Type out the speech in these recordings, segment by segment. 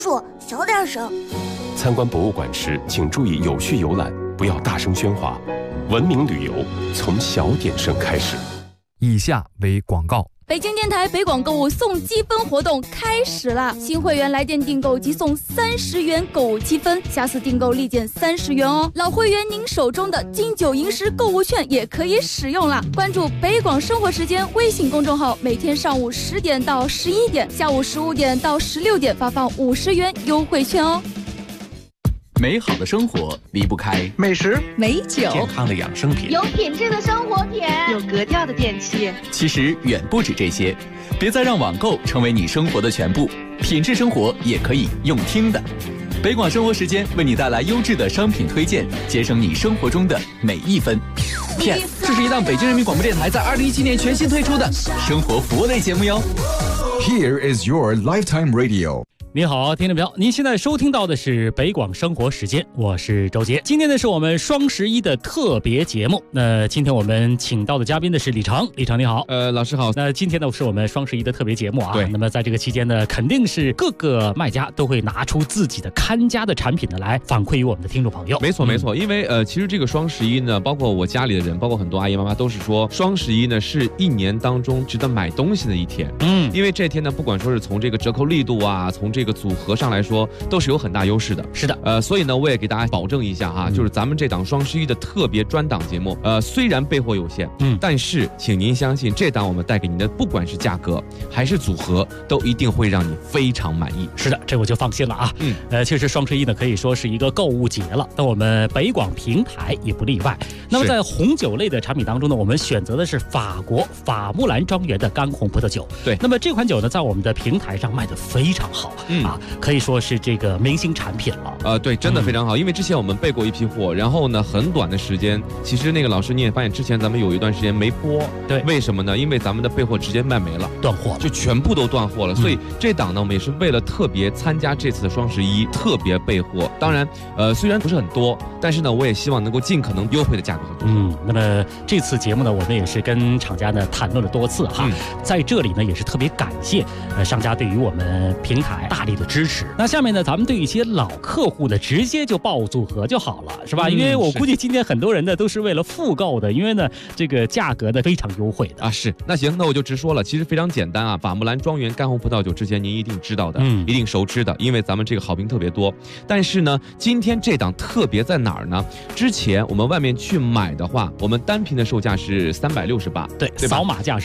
说小点声。 参观博物馆时，请注意有序游览，不要大声喧哗。文明旅游从小点声开始。 以下为广告。 北京电台北广购物送积分活动开始了，新会员来电订购即送30元购物积分，下次订购立减30元哦。老会员您手中的金九银十购物券也可以使用了。关注北广生活时间微信公众号，每天上午10点到11点，下午15点到16点发放50元优惠券哦。 美好的生活离不开美食、 美酒、 健康的养生品， 有品质的生活品， 有格调的电器。 其实远不止这些，别再让网购成为你生活的全部，品质生活也可以用听的。北广生活时间为你带来优质的商品推荐，节省你生活中的每一分。PS， 这是一档北京人民广播电台在2017年全新推出的生活服务类节目哟。 Here is your lifetime radio。 你好，听众朋友，您现在收听到的是北广生活时间，我是周杰。今天呢是我们双11的特别节目。那今天我们请到的嘉宾呢是李成，李成你好。 老师好。 那今天呢是我们双11的特别节目啊。 对。 那么在这个期间呢，肯定是各个卖家都会拿出自己的看家的产品呢来反馈于我们的听众朋友。 没错没错，因为其实这个双11呢，包括我家里的人，包括很多阿姨妈妈都是说，双11呢是一年当中值得买东西的一天。因为这天呢，不管说是从这个折扣力度啊，从这个组合上来说，都是有很大优势的。 是的， 所以呢，我也给大家保证一下哈，就是咱们这档双11的特别专档节目，虽然备货有限，但是请您相信，这档我们带给您的，不管是价格还是组合，都一定会让你非常满意。 是的，这我就放心了啊。其实双11呢可以说是一个购物节了，那我们北广平台也不例外。那么在红酒类的产品当中呢，我们选择的是法国法穆兰庄园的干红葡萄酒。 对， 那么这款酒呢，在我们的平台上卖得非常好，可以说是这个明星产品了。 对，真的非常好。因为之前我们备过一批货，然后呢，很短的时间，其实那个老师你也发现，之前咱们有一段时间没播。 对， 为什么呢？因为咱们的备货直接卖没了， 断货了， 就全部都断货了。所以这档呢，我们也是为了特别参加这次的双11，特别备货。当然，虽然不是很多，但是呢，我也希望能够尽可能优惠的价格和多。 那么这次节目呢，我们也是跟厂家呢谈论了多次哈，在这里呢也是特别感谢商家对于我们平台大力的支持。那下面呢，咱们对一些老客户呢，直接就报组合就好了，是吧？因为我估计今天很多人呢都是为了复购的，因为呢这个价格呢非常优惠的啊。是，那行，那我就直说了，其实非常简单啊。法穆兰庄园干红葡萄酒之前您一定知道的，一定熟知的，因为咱们这个好评特别多。但是呢，今天这档特别在哪儿呢？之前我们外面去买的话，我们单瓶的售价是368， 对，扫码价是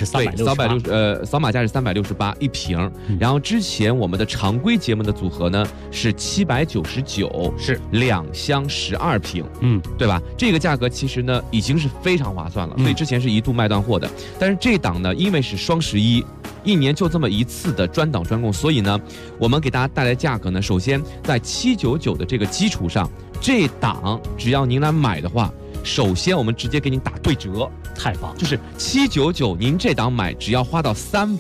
368， 扫码价是368一瓶。然后之前我们的常规节目的组合呢是799， 是 2箱12瓶，对吧？这个价格其实呢已经是非常划算了，所以之前是一度卖断货的。但是这档呢，因为是双11，一年就这么一次的专档专供，所以呢，我们给大家带来价格呢，首先在799的这个基础上，这档只要您来买的话，首先我们直接给您打对折， 太棒！ 就是799，您这档买只要花到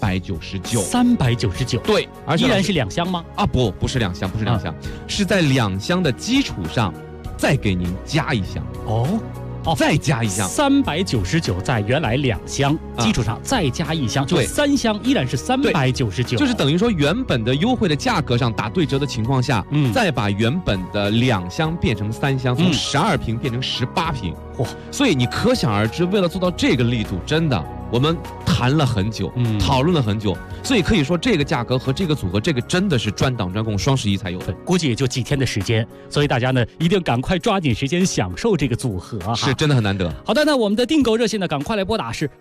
399，对，而且依然是2箱吗？ 不是2箱，不是2箱，是在2箱的基础上再给您加一箱再加一箱 ，399在原来2箱基础上再加一箱，就3箱依然是399， 就是等于说原本的优惠的价格上打对折的情况下，再把原本的2箱变成3箱，从12瓶变成18瓶，所以你可想而知，为了做到这个力度，真的我们谈了很久，讨论了很久，所以可以说这个价格和这个组合，这个真的是专档专供，双11才有的， 估计也就几天的时间，所以大家呢一定赶快抓紧时间享受这个组合哈， 是真的很难得。 好的，那我们的订购热线呢，赶快来拨打是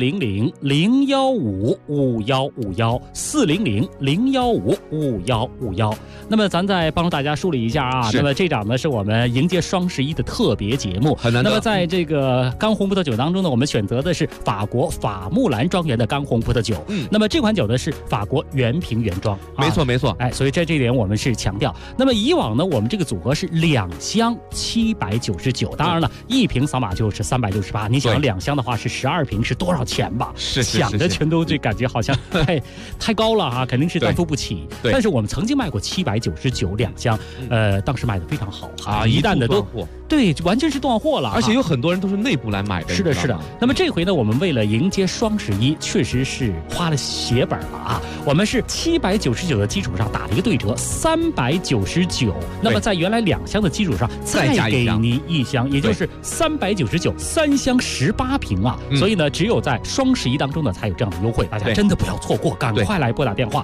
400-015-5151，400-015-5151。那么咱再帮助大家梳理一下啊，那么这档呢是我们迎接双11的特别节目， 很难得。 那么在这个干红葡萄酒当中呢，我们选择的是法国法穆兰庄园的干红葡萄酒，那么这款酒呢是法国原瓶原装， 没错没错， 所以在这一点我们是强调。那么以往呢，我们这个组合是2箱799，当然了，一瓶扫码就是368，你想2箱的话是12瓶，是多少钱吧？ 是想着全都这感觉好像太高了哈，肯定是担负不起。但是我们曾经卖过799 2箱，当时卖的非常好啊，一旦的都对，完全是断货了， 而且有很多人都是内部来买的。 是的，是的。那么这回呢，我们为了迎接双11，确实是花了血本了啊！我们是799的基础上打了一个对折，399。那么在原来2箱的基础上再给您1箱，也就是399，3箱18瓶啊！所以呢，只有在双11当中呢才有这样的优惠，大家真的不要错过，赶快来拨打电话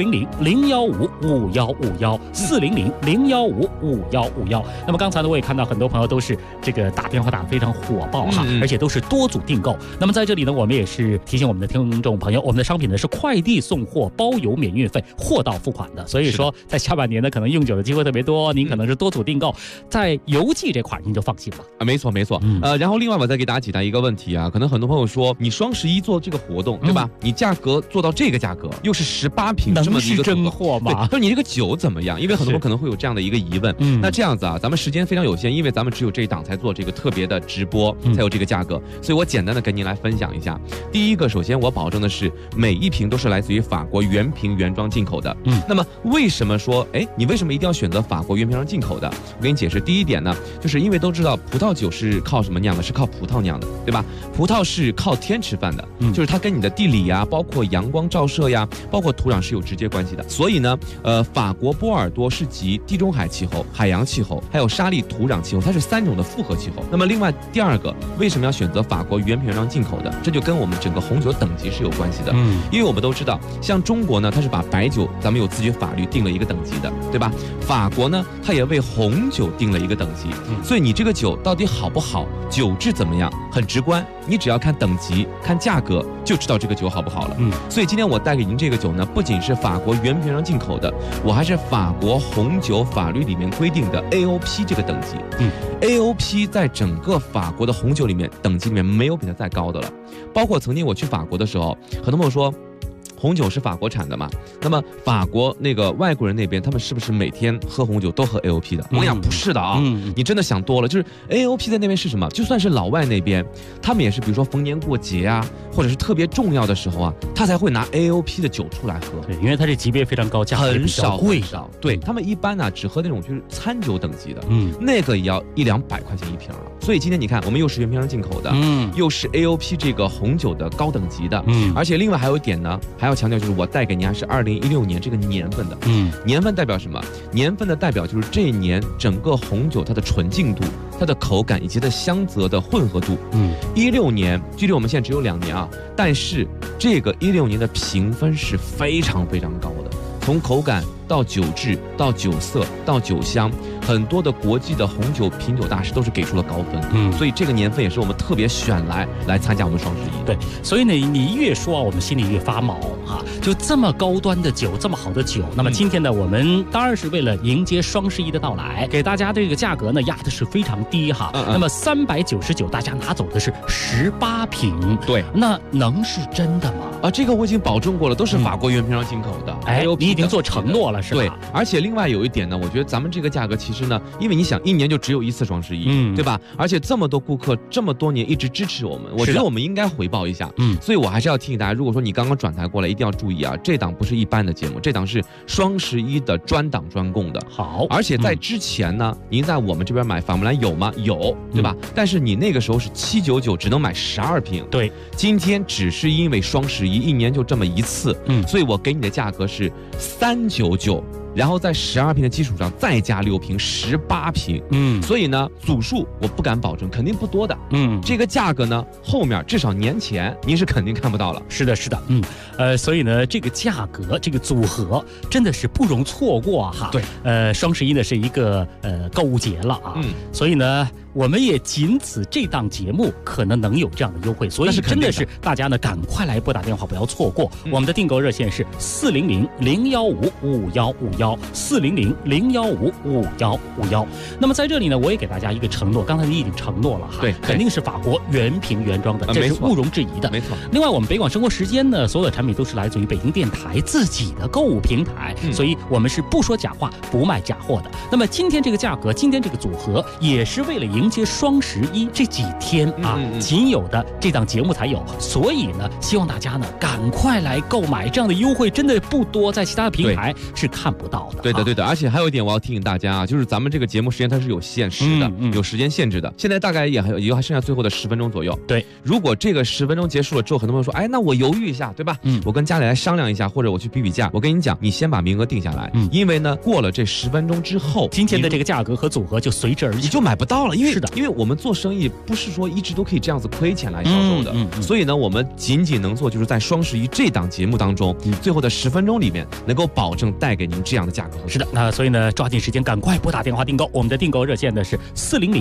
400-015-5151，400-015-5151。那么刚才呢，我也看到很多朋友都是这个打电话打得非常火爆哈，而且都是多组订购。那么在这里呢，我们也是提醒我们的听众朋友，我们的商品呢是快递送货，包邮免运费，货到付款的。所以说，在下半年呢，可能用酒的机会特别多，您可能是多组订购，在邮寄这块您就放心了啊。没错没错，然后另外我再给大家解答一个问题啊，可能很多朋友说，你双11做这个活动，对吧？你价格做到这个价格，又是18瓶这么一个真货吗？ 对，说你这个酒怎么样？因为很多人可能会有这样的一个疑问。那这样子啊，咱们时间非常有限，因为咱们只有这一档才做这个特别的直播，才有这个价格，所以我简单的跟您来分享一下。第一个，首先我保证的是每一瓶都是来自于法国原瓶原装进口的。那么为什么说，你为什么一定要选择法国原瓶原装进口的？我给你解释。第一点呢，就是因为都知道葡萄酒是靠什么酿的？是靠葡萄酿的，对吧？葡萄是靠天吃饭的，就是它跟你的地理呀，包括阳光照射呀，包括土壤是有直接关系的。所以呢，法国波尔多是集地中海气候、海洋气候，还有沙砾土壤气候，它是3种的复合气候。那么另外第二个，为什么要选择法国原瓶原装进口的？这就跟我们整个红酒等级是有关系的。因为我们都知道，像中国呢，它是把白酒咱们有自己法律定了一个等级的，对吧？法国呢，它也为红酒定了一个等级。所以你这个酒到底好不好，酒质怎么样，很直观，你只要看等级、看价格就知道这个酒好不好了。所以今天我带给您这个酒呢，不仅是法国原瓶原装进口的，我还是法国红酒法律里面规定的 AOP 这个等级。AOP 在整个法国的红酒里面等级里面没有比它再高的了。包括曾经我去法国的时候，很多朋友说，红酒是法国产的嘛？那么法国那个外国人那边，他们是不是每天喝红酒都喝 AOP 的？我跟你讲，不是的啊！你真的想多了。就是 AOP 在那边是什么？就算是老外那边，他们也是，比如说逢年过节啊，或者是特别重要的时候啊，他才会拿 AOP 的酒出来喝。 对，因为它这级别非常高，价格很少贵少。对他们一般呢，只喝那种就是餐酒等级的，那个也要100-200块钱一瓶了。所以今天你看，我们又是原瓶进口的，又是 AOP 这个红酒的高等级的，而且另外还有一点呢，还要强调就是我带给您还是2016年这个年份的，年份代表什么？年份的代表就是这一年整个红酒它的纯净度、它的口感以及它的香泽的混合度。16年距离我们现在只有2年啊，但是这个16年的评分是非常非常高的，从口感到酒质到酒色到酒香，很多的国际的红酒品酒大师都是给出了高分。所以这个年份也是我们特别选来参加我们双11。 对，所以呢，你越说啊，我们心里越发毛啊！就这么高端的酒，这么好的酒，那么今天呢，我们当然是为了迎接双11的到来，给大家这个价格呢压的是非常低哈。那么399，大家拿走的是18瓶。 对， 那能是真的吗？ 这个我已经保证过了，都是法国原瓶上进口的。 你已经做承诺了是吧？ 对，而且另外有一点呢，我觉得咱们这个价格其实呢，因为你想1年就只有1次双11，对吧？而且这么多顾客这么多年一直支持我们，我觉得我们应该回报一下。所以我还是要提醒大家，如果说你刚刚转台过来，一定要注意啊，这档不是一般的节目，这档是双11的专档专供的。 好， 而且在之前呢，您在我们这边买法姆兰有吗？有，对吧？但是你那个时候是799，只能买12瓶。 对， 今天只是因为双11，1年就这么1次，所以我给你的价格是399。然后在12瓶的基础上再加6瓶，18瓶。所以呢，组数我不敢保证，肯定不多的。这个价格呢，后面至少年前您是肯定看不到了。 是的，是的，所以呢，这个价格，这个组合真的是不容错过哈。 对， 双11呢是一个购物节了啊，所以呢，我们也仅此这档节目可能能有这样的优惠，所以真的是大家呢赶快来拨打电话，不要错过。我们的订购热线是400-015-5151，400-015-5151。那么在这里呢，我也给大家一个承诺，刚才你已经承诺了哈， 对， 肯定是法国原瓶原装的，这是毋庸置疑的， 没错。 另外，我们北广生活时间呢，所有的产品都是来自于北京电台自己的购物平台，所以我们是不说假话，不卖假货的。那么今天这个价格，今天这个组合，也是为了迎接双11这几天啊，仅有的这档节目才有，所以呢，希望大家呢赶快来购买，这样的优惠真的不多，在其他的平台是看不到的。 对的，而且还有一点我要提醒大家啊，就是咱们这个节目时间它是有限时的，有时间限制的。现在大概也还剩下最后的10分钟左右。 对，如果这个10分钟结束了之后，很多朋友说，哎，那我犹豫一下，对吧？我跟家里来商量一下，或者我去比价。我跟你讲，你先把名额定下来，因为呢，过了这10分钟之后， 今天的这个价格和组合就随之而起， 你就买不到了。因为我们做生意不是说一直都可以这样子亏钱来销售的，所以呢，我们仅能做就是在双11这档节目当中，最后的10分钟里面能够保证带给您这样的价格。 是的，那所以呢，抓紧时间赶快拨打电话订购，我们的订购热线呢是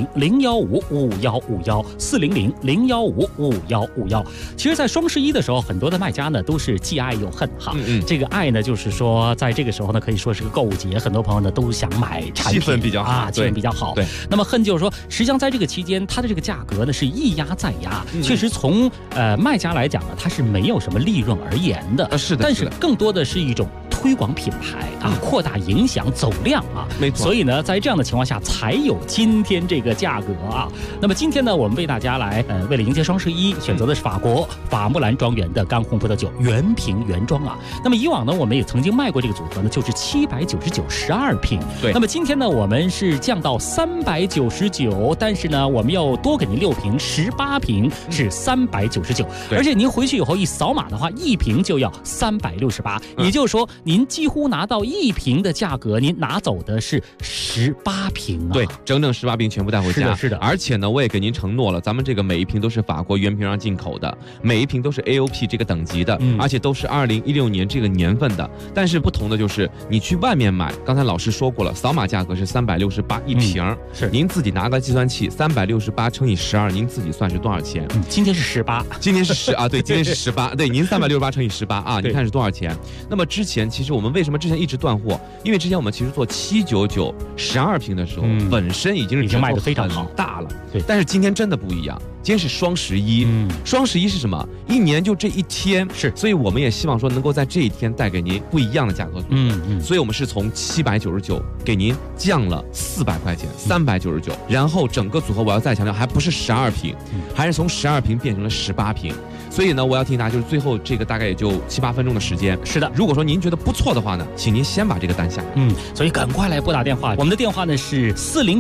400-015-5151，400-015-5151。其实，在双11的时候，很多的卖家呢都是既爱又恨哈。这个爱呢，就是说在这个时候呢，可以说是个购物节，很多朋友呢都想买产品， 气氛比较好， 气氛比较好。对。那么恨就是说，实际上在这个期间，它的这个价格呢是一压再压，确实从卖家来讲呢，它是没有什么利润而言的。 是的。 但是更多的是一种推广品牌啊，扩大影响走量啊， 没错。 所以呢，在这样的情况下，才有今天这个价格啊。那么今天呢，我们为大家来为了迎接双11，选择的是法国法木兰庄园的干红葡萄酒原瓶原装啊。那么以往呢，我们也曾经卖过这个组合呢，就是79912瓶。 对。 那么今天呢，我们是降到399，但是呢，我们要多给您6瓶，18瓶是399。而且您回去以后一扫码的话，1瓶就要368，也就是说，您几乎拿到1瓶的价格，您拿走的是18瓶啊！ 对，整整18瓶全部带回家。 是的。 而且呢，我也给您承诺了，咱们这个每一瓶都是法国原瓶上进口的，每一瓶都是 AOP 这个等级的，而且都是2016年这个年份的。但是不同的就是，你去外面买，刚才老师说过了，扫码价格是368一瓶， 是您自己拿个计算器，368乘以12，您自己算是多少钱？ 今天是18， 今天是10啊，对，今天是18，对，您368乘以18啊，您看是多少钱？那么之前其实我们为什么之前一直断货？因为之前我们其实做799 12瓶的时候，本身已经卖得非常好大了。对，但是今天真的不一样，今天是双11。双11是什么？一年就这一天， 是， 所以我们也希望说能够在这一天带给您不一样的价格。所以我们是从799给您降了400块钱，399。然后整个组合我要再强调，还不是12瓶，还是从12瓶变成了18瓶。所以呢，我要提醒大家，就是最后这个大概也就7、8分钟的时间。 是的， 如果说您觉得不错的话呢，请您先把这个单下来。 所以赶快来拨打电话，我们的电话呢是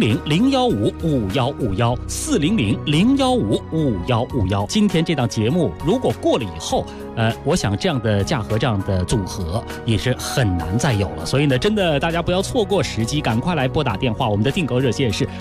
400-015-5151，400-015-5151。今天这档节目如果过了以后，我想这样的价格、这样的组合也是很难再有了。所以呢，真的大家不要错过时机，赶快来拨打电话。我们的订购热线是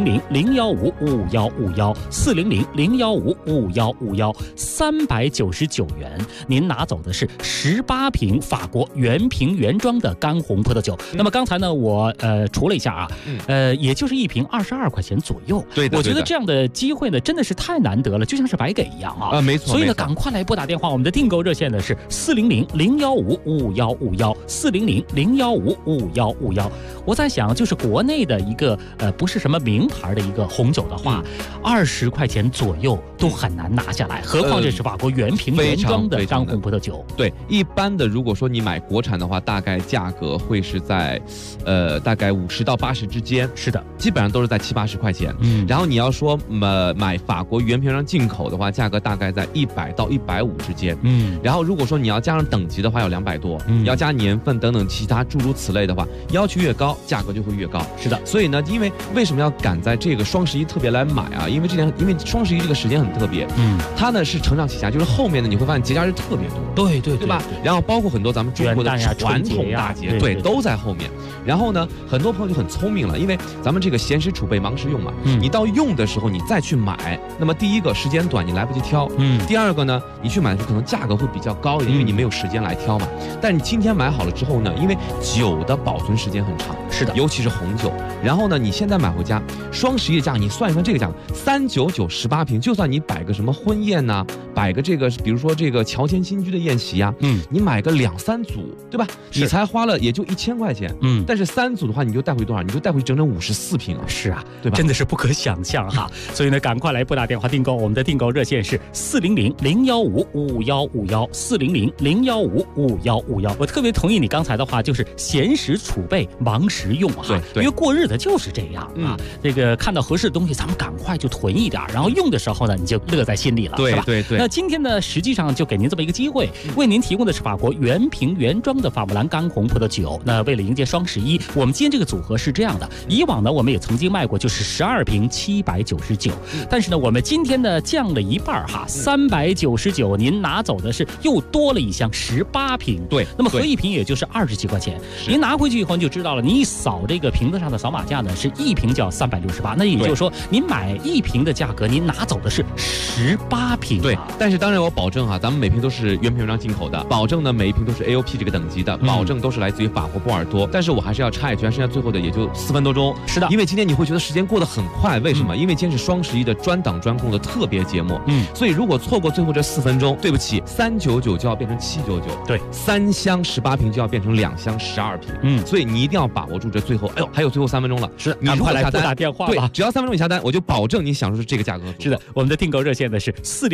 400-015-5151，400-015-5151，399元，您拿走的是18瓶法国原瓶原装的干红葡萄酒。那么刚才呢，我除了一下啊，也就是1瓶22块钱左右。 对的， 我觉得这样的机会呢，真的是太难得了，就像是白给一样啊。 没错。 所以呢，赶快来拨打电话，我们的订购热线呢是400-015-5151，400-015-5151。我在想，就是国内的一个不是什么名牌的一个红酒的话，20块钱左右都很难拿下来，何况这是法国原瓶原装的干红葡萄酒。 对，一般的如果说你买国产的话，大概价格会是在大概50到80之间。 是的， 基本上都是在70、80块钱。然后你要说买法国原瓶上进口的话，价格大概在100到150之间。然后如果说你要加上等级的话，要200多，要加年份等等其他诸如此类的话，要求越高，价格就会越高。 是的， 所以呢，为什么要赶在这个双11特别来买啊？因为双11这个时间很特别，它呢是承上启下，就是后面呢你会发现节假日特别多， 对吧？然后包括很多咱们中国的传统大节，对，都在后面。然后呢，很多朋友就很聪明了，因为咱们这个闲时储备，忙时用嘛，你到用的时候你再去买，那么第一个时间短，你来不及挑，第二个呢，你去买的时候可能价格会比较高一点，因为你没有时间来挑嘛。但是你今天买好了之后呢，因为酒的保存时间很长， 是的， 尤其是红酒。然后呢，你现在买回家，双11的价，你算一算这个价格，399 18瓶，就算你摆个什么婚宴呐，摆个这个，比如说这个乔迁新居的宴席啊，你买个2、3组，对吧？你才花了也就1000块钱，但是3组的话，你就带回多少？你就带回整整54瓶啊！ 是啊， 对吧？ 真的是不可想象哈。所以呢，赶快来拨打电话订购，我们的订购热线是400-015-5151。 ，400-015-5151。我特别同意你刚才的话，就是闲时储备，忙时用哈。 对， 因为过日子就是这样啊。这个看到合适的东西，咱们赶快就囤一点，然后用的时候呢，你就乐在心里了，是吧？ 对。 那今天呢，实际上就给您这么一个机会，为您提供的是法国原瓶原装的法布兰干红葡萄酒。那为了迎接双11，我们今天这个组合是这样的。以往呢，我们也曾经卖过，就是12瓶799，但是呢，我们今天呢降了一半哈，399，您拿走的是又多了一箱18瓶。 对， 那么合一瓶也就是20几块钱。您拿回去以后你就知道了，你一扫这个瓶子上的扫码价呢，是一瓶就要368，那也就是说，您买1瓶的价格，您拿走的是18瓶。 对，但是当然我保证哈，咱们每瓶都是原瓶原装进口的，保证呢每一瓶都是 AOP 这个等级的，保证都是来自于法国波尔多。但是我还是要插一句，剩下最后的也就4分多钟。 是的， 因为今天你会觉得时间过得很快，为什么？因为今天是双11的专档专供的特别节目。所以如果错过最后这4分钟，对不起，399就要变成799。对，3箱18瓶就要变成2箱12瓶。所以你一定要把握住这最后，还有最后3分钟了。 是，你如果下单，打电话吧。 对，只要3分钟你下单，我就保证你享受是这个价格。 是的，我们的订购热线呢是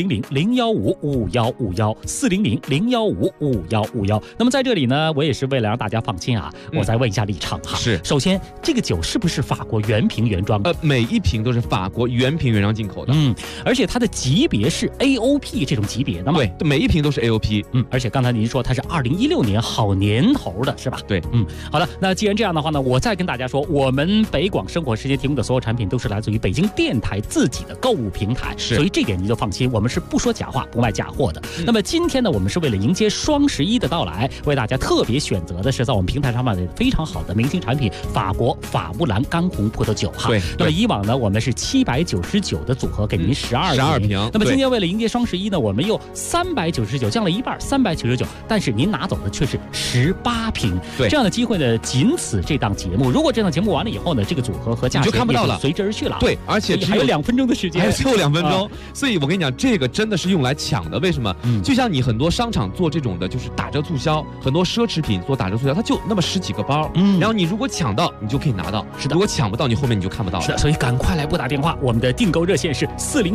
400-015-5151，400-015-5151。那么在这里呢，我也是为了让大家放心啊，我再问一下立场哈。 是， 首先这个酒是不是法国原瓶原装？ 每一瓶都是法国原瓶原装进口的。 而且它的级别是 AOP 这种级别的嘛？ 对，每一瓶都是 AOP。 而且刚才您说它是2016年好年头的是吧？ 对， 好的，那既然这样的话呢，我再跟大家说，我们北广生活时间提供的所有产品都是来自于北京电台自己的购物平台，所以这点您就放心，我们是不说假话，不卖假货的。那么今天呢，我们是为了迎接双11的到来，为大家特别选择的是在我们平台上卖的非常好的明星产品——法国法布兰干红葡萄酒哈。 对， 那么以往呢，我们是799的组合给您12瓶，那么今天为了迎接双11呢，我们又399降了一半，399，但是您拿走的却是18瓶。 对， 这样的机会呢，仅此这档节目。如果这档节目完了以后呢，这个组合和价钱就看不到了， 随之而去了。 对，而且还有2分钟的时间， 还有最后2分钟。所以我跟你讲，这个真的是用来抢的。为什么？就像你很多商场做这种的，就是打折促销，很多奢侈品做打折促销，它就那么10几个包，然后你如果抢到，你就可以拿到；是的，如果抢不到，你后面你就看不到了。 是的，所以赶快来拨打电话，我们的订购热线是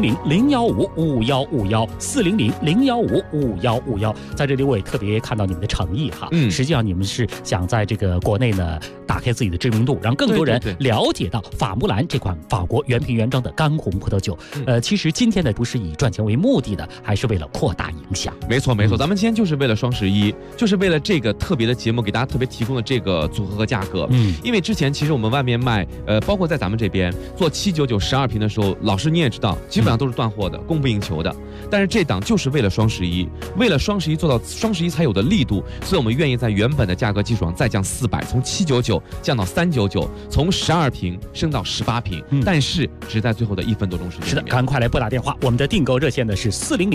400-015-5151，400-015-5151。在这里我也特别看到你们的诚意哈，实际上你们是想在这个国内呢打开自己的知名度，让更多人了解到法布兰这款法国原瓶原装的干红葡萄酒。其实今天呢不是以赚钱为目的的，还是为了扩大影响。 没错，咱们今天就是为了双11，就是为了这个特别的节目给大家特别提供的这个组合和价格。因为之前其实我们外面卖，包括在咱们这边做799 12瓶的时候，老师你也知道，基本上都是断货的，供不应求的。但是这档就是为了双11，为了双11做到双11才有的力度，所以我们愿意在原本的价格基础上再降400，从799降到399，从12瓶升到18瓶，但是只在最后的1分多钟时间。 是的，赶快来拨打电话，我们的订购热线呢是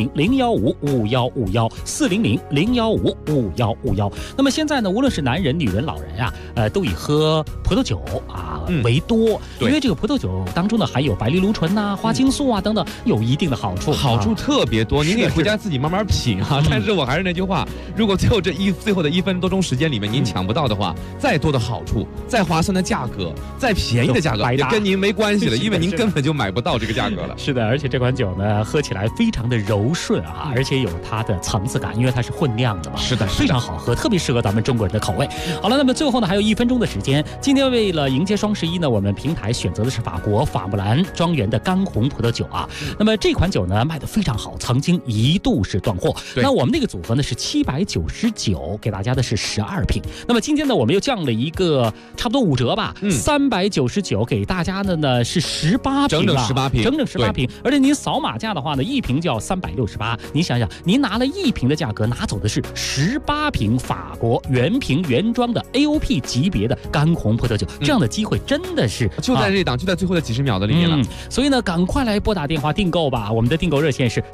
400-015-5151，400-015-5151。那么现在呢，无论是男人、女人、老人啊，都以喝葡萄酒为多，因为这个葡萄酒当中呢含有白藜芦醇呐、花青素啊等等，有一定的好处， 好处特别多。您可以回家自己慢慢品啊。但是我还是那句话，如果最后的1分多钟时间里面您抢不到的话，再多的好处、再划算的价格、再便宜的价格也跟您没关系了，因为您根本就买不到这个价格了。 是的，而且这款酒呢喝起来非常的柔顺啊，而且有它的层次感，因为它是混酿的嘛。 是的， 非常好喝，特别适合咱们中国人的口味。好了，那么最后呢还有1分钟的时间，今天为了迎接双11呢，我们平台选择的是法国法布兰庄园的干红葡萄酒啊。那么这款酒呢卖得非常好，曾经一度是断货。那我们那个组合呢是799，给大家的是12瓶。那么今天呢我们又降了一个差不多5折吧，399给大家的呢是18瓶，整整18瓶。而且您扫码价的话呢，1瓶就要368。您想想，您拿了1瓶的价格，拿走的是18瓶法国原瓶原装的 AOP 级别的干红葡萄酒，这样的机会真的是就在这档，就在最后的几十秒的里面了。 所以呢，赶快来拨打电话订购吧。我们的订购热线是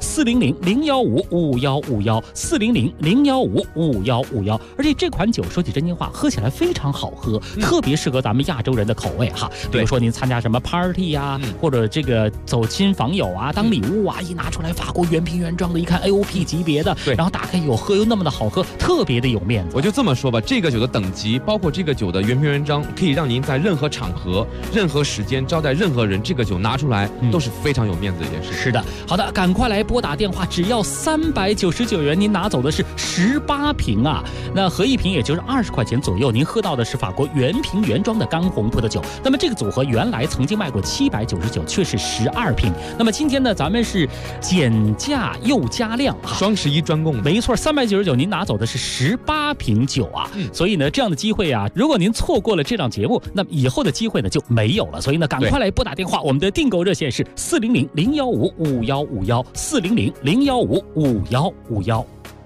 400-015-5151，400-015-5151。而且这款酒说起真心话，喝起来非常好喝，特别适合咱们亚洲人的口味哈。比如说您参加什么 party 呀，或者这个走亲访友啊，当礼物啊，一拿出来法国原瓶原装的，一看 AOP 级别的，然后打开有喝又那么的好喝，特别的有面子。 我就这么说吧，这个酒的等级，包括这个酒的原瓶原装，可以让您在任何场合、任何时间招待任何人，这个酒拿出来都是非常有面子的一件事。 是的，好的，赶快来拨打电话，只要300 299元，您拿走的是18瓶啊。那合一瓶也就是20块钱左右，您喝到的是法国原瓶原装的干红葡萄酒。那么这个组合原来曾经卖过799，却是12瓶。那么今天呢，咱们是减价又加量啊， 双11专供， 没错，399您拿走的是18瓶酒啊。所以呢，这样的机会啊，如果您错过了这档节目，那么以后的机会呢就没有了。所以呢，赶快来拨打电话，我们的订购热线是400-015-5151，400-015-5151。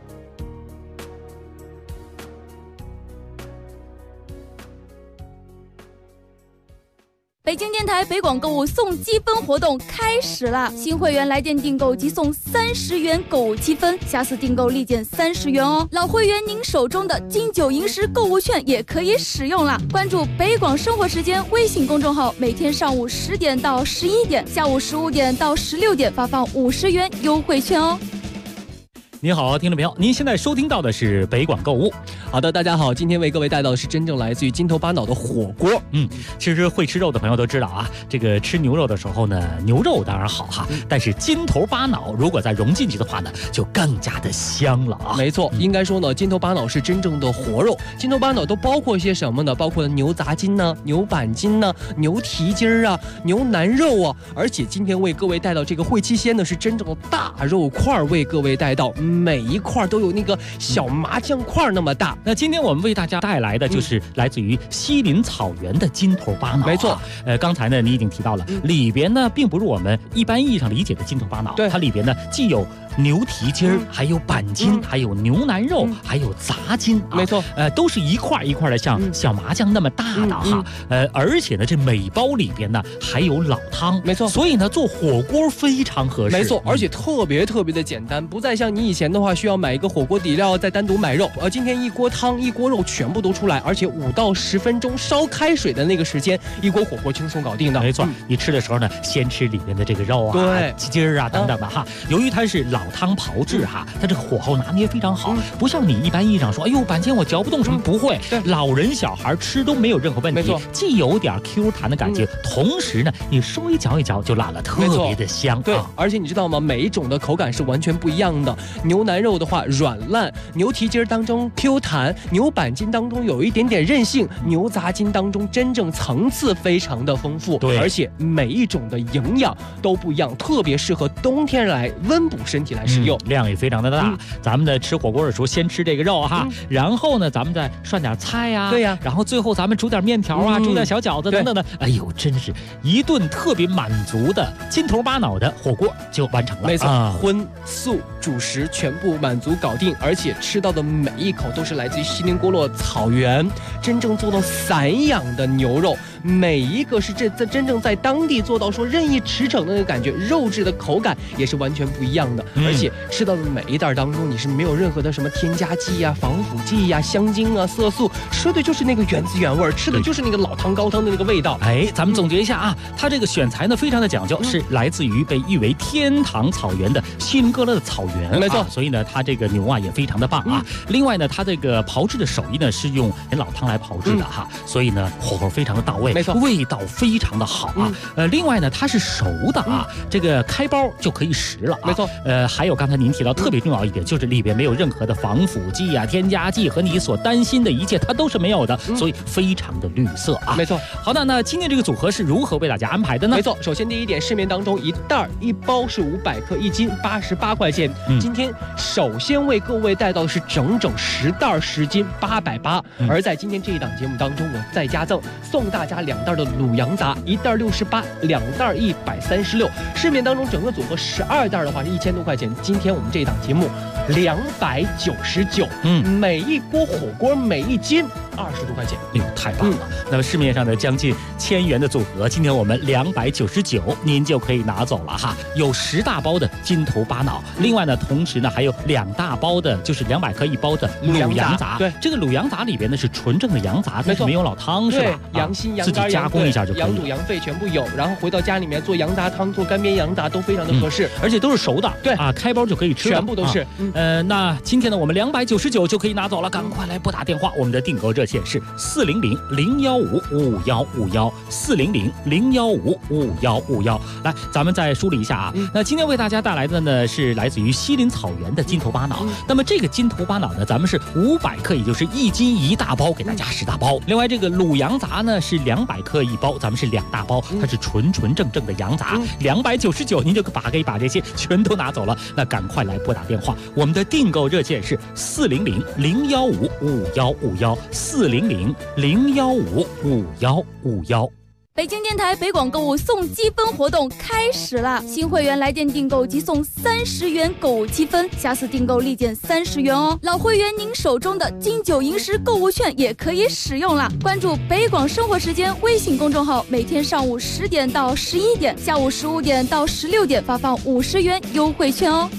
北京电台北广购物送积分活动开始啦！新会员来电订购即送30元购物积分，下次订购立减30元哦。老会员，您手中的金九银十购物券也可以使用啦！关注北广生活时间微信公众号，每天上午10点到11点，下午15点到16点发放50元优惠券哦。 您好，听众朋友，您现在收听到的是北广购物。 好的，大家好，今天为各位带到的是真正来自于金头巴脑的火锅。 其实会吃肉的朋友都知道啊，这个吃牛肉的时候呢，牛肉当然好哈，但是金头巴脑如果再融进去的话呢，就更加的香了啊。 没错，应该说呢，金头巴脑是真正的活肉。金头巴脑都包括些什么呢？包括牛杂筋呢、牛板筋呢、牛蹄筋啊、牛腩肉啊。而且今天为各位带到这个烩七鲜呢，是真正的大肉块为各位带到。每一块都有那个小麻酱块那么大。 那今天我们为大家带来的就是来自于西林草原的金头巴脑。 没错， 刚才呢你已经提到了，里边呢并不是我们一般意义上理解的金头巴脑，它里边呢既有牛蹄筋还有板筋，还有牛腩肉，还有杂筋， 没错， 都是一块一块的，像小麻酱那么大的哈，而且呢这每包里边呢还有老汤， 没错， 所以呢做火锅非常合适， 没错，而且特别的简单，不再像你以前的话需要买一个火锅底料再单独买肉，今天一锅汤一锅肉全部都出来，而且5到10分钟烧开水的那个时间，一锅火锅轻松搞定的。 没错，你吃的时候呢，先吃里面的这个肉啊、 对筋儿啊等等的哈。由于它是老汤炮制哈，它这个火候拿捏非常好，不像你一般意义上说，哎呦板筋我嚼不动什么，不会，老人小孩吃都没有任何问题， 没错， 既有点 Q 弹的感觉，同时呢你稍微嚼一嚼就辣了，特别的香。 对，而且你知道吗？每一种的口感是完全不一样的。牛腩肉的话软烂，牛蹄筋当中 Q 弹，牛板筋当中有一点点韧性，牛杂筋当中真正层次非常的丰富， 对， 而且每一种的营养都不一样，特别适合冬天来温补身体来使用， 量也非常的大。咱们的吃火锅的时候先吃这个肉哈，然后呢咱们再涮点菜呀， 对呀， 然后最后咱们煮点面条啊，煮点小饺子等等的，哎呦，真是一顿特别满足的金头巴脑的火锅就完成了。 没错，荤素主食全部满足搞定，而且吃到的每一口都是来自于锡林郭勒草原真正做到散养的牛肉，每一个是真正在当地做到说任意驰骋的那个感觉，肉质的口感也是完全不一样的，而且吃到的每一袋当中你是没有任何的什么添加剂啊、防腐剂啊、香精啊、色素，吃的就是那个原汁原味，吃的就是那个老汤高汤的那个味道。 哎，咱们总结一下啊，它这个选材呢非常的讲究，是来自于被誉为天堂草原的锡林郭勒的草原， 没错， 所以呢它这个牛啊也非常的棒啊。另外呢它这个炮制的手艺呢是用老汤来炮制的哈，所以呢火候非常的到位， 没错， 味道非常的好啊。另外呢它是熟的啊，这个开包就可以食了啊， 没错。 还有刚才您提到特别重要一点，就是里边没有任何的防腐剂啊、添加剂和你所担心的一切它都是没有的，所以非常的绿色啊。 没错。 好的，那今天这个组合是如何为大家安排的呢？ 没错，首先第一点，市面当中一袋一包是500克，1斤88块钱。今天首先为各位带到的是整10袋10斤880，而在今天这一档节目当中，我再加赠送大家2袋的卤羊杂，1袋68，2袋136。市面当中整个组合12袋的话是1000多块钱，今天我们这一档节目299，每一锅火锅每一斤20多块钱， 哎呦，太棒了！那么市面上的将近1000元的组合，今天我们299，您就可以拿走了哈。有10大包的金头巴脑，另外呢，同时呢还有2大包的，就是200克1包的卤羊杂。 对， 这个卤羊杂里边呢是纯正的羊杂，但是没有老汤是吧？ 羊心、羊自己加工一下就可以了。 羊肚、羊肺全部有，然后回到家里面做羊杂汤、做干煸羊杂都非常的合适， 而且都是熟的。 对啊，开包就可以吃了， 全部都是。 那今天呢我们299就可以拿走了，赶快来拨打电话，我们的订购热线。 线是400-015-5151，400-015-5151。来，咱们再梳理一下啊。那今天为大家带来的呢是来自于西林草原的金头巴脑。那么这个金头巴脑呢，咱们是500克，也就是1斤1大包，给大家10大包。另外这个卤羊杂呢是200克1包，咱们是2大包，它是纯正的羊杂，299，您就可以把这些全都拿走了。那赶快来拨打电话，我们的订购热线是400-015-5151，400-015-5151。 北京电台北广购物送积分活动开始啦！新会员来电订购即送30元购物积分，下次订购立减30元哦。老会员，您手中的金九银十购物券也可以使用啦！关注北广生活时间微信公众号，每天上午10点到11点，下午15点到16点发放50元优惠券哦。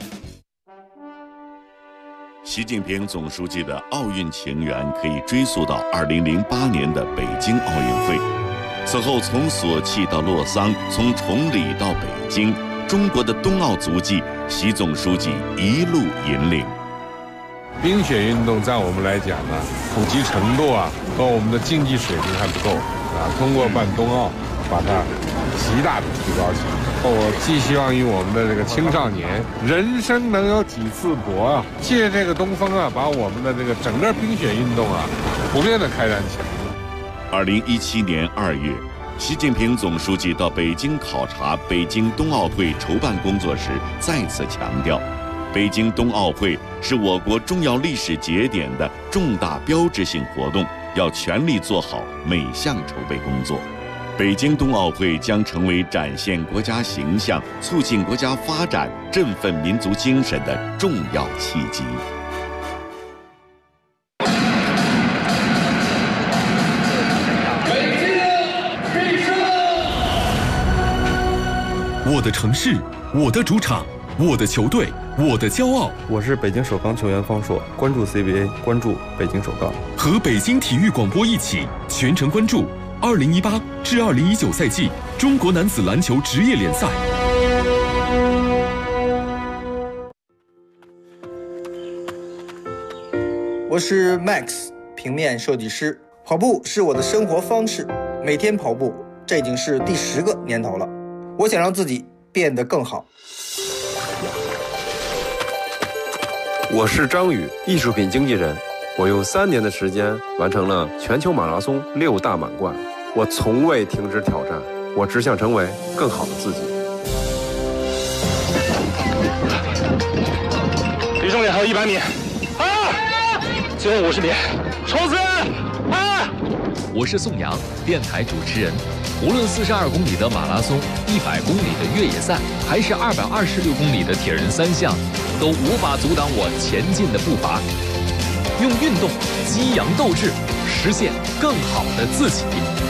习近平总书记的奥运情缘可以追溯到2008年的北京奥运会。此后，从索契到洛桑，从崇礼到北京，中国的冬奥足迹，习总书记一路引领。 冰雪运动在我们来讲呢，普及程度和我们的竞技水平还不够通过办冬奥，把它极大的提高起来。我寄希望于我们的这个青少年，人生能有几次搏借这个东风把我们的这个整个冰雪运动普遍的开展起来。 2017年2月，习近平总书记到北京考察北京冬奥会筹办工作时，再次强调，北京冬奥会是我国重要历史节点的重大标志性活动，要全力做好每项筹备工作。北京冬奥会将成为展现国家形象、促进国家发展、振奋民族精神的重要契机。 我的城市，我的主场，我的球队，我的骄傲。 我是北京首钢球员方硕，关注 CBA， 关注北京首钢。 和北京体育广播一起全程关注2018至2019赛季中国男子篮球职业联赛。 我是 Max， 平面设计师。跑步是我的生活方式，每天跑步，这已经是第10个年头了。我想让自己变得更好。 我是张宇，艺术品经纪人。我用3年的时间完成了全球马拉松6大满贯。我从未停止挑战，我只想成为更好的自己。 离终点还有100米，最后50米，冲刺！ 我是宋阳，电台主持人。无论42公里的马拉松、100公里的越野赛，还是226公里的铁人3项，都无法阻挡我前进的步伐。用运动激扬斗志，实现更好的自己。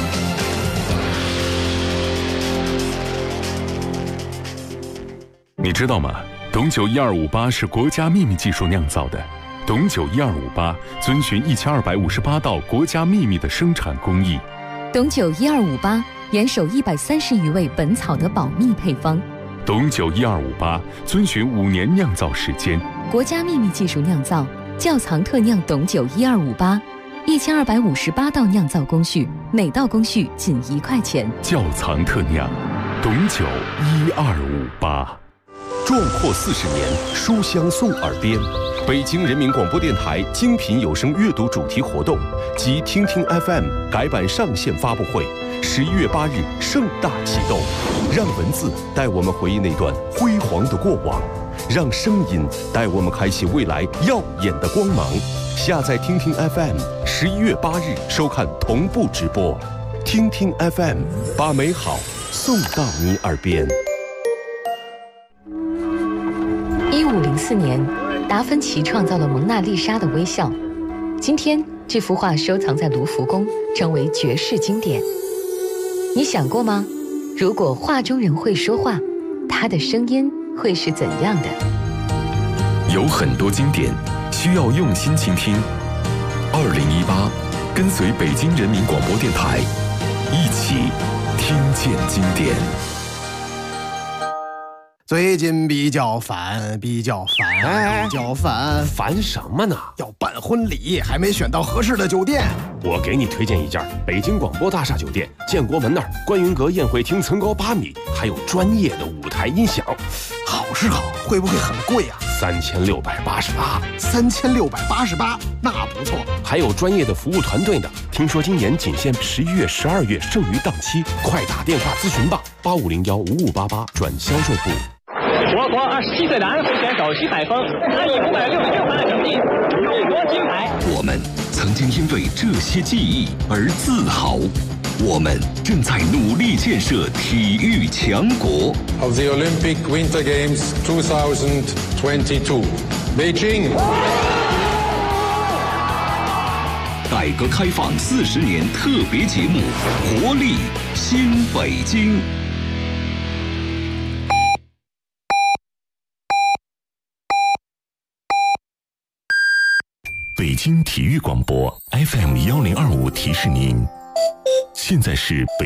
你知道吗？董酒1258是国家秘密技术酿造的。董酒1258遵循1258道国家秘密的生产工艺。 董酒1258严守130余味本草的保密配方。 董酒1258遵循5年酿造时间， 国家秘密技术酿造，窖藏特酿董酒1258，1258道酿造工序，每道工序仅1块钱。 窖藏特酿，董酒1258。 壮阔40年，书香送耳边。北京人民广播电台精品有声阅读主题活动及听听 FM 改版上线发布会，11月8日盛大启动。让文字带我们回忆那段辉煌的过往，让声音带我们开启未来耀眼的光芒。下载听听 FM，11月8日收看同步直播。听听 FM， 把美好送到你耳边。 1504年，达芬奇创造了蒙娜丽莎的微笑。今天，这幅画收藏在卢浮宫，成为绝世经典。你想过吗？如果画中人会说话，他的声音会是怎样的？ 有很多经典需要用心倾听。2018，跟随北京人民广播电台，一起听见经典。 最近比较烦， 烦什么呢？ 要办婚礼，还没选到合适的酒店。 我给你推荐一家北京广播大厦酒店，建国门那儿观云阁宴会厅层高8米，还有专业的舞台音响。 好是好，会不会很贵啊 ？3688， 那不错。 还有专业的服务团队呢。听说今年仅限11月、12月剩余档期，快打电话咨询吧，85015588转销售部。 我国27岁的安徽选手徐海峰，他以566分的成绩勇夺金牌。 我们曾经因为这些记忆而自豪，我们正在努力建设体育强国。 Of the Olympic Winter Games 2022, Beijing。 改革开放40年特别节目《活力新北京》。北京体育广播 FM1025提示您，现在是北。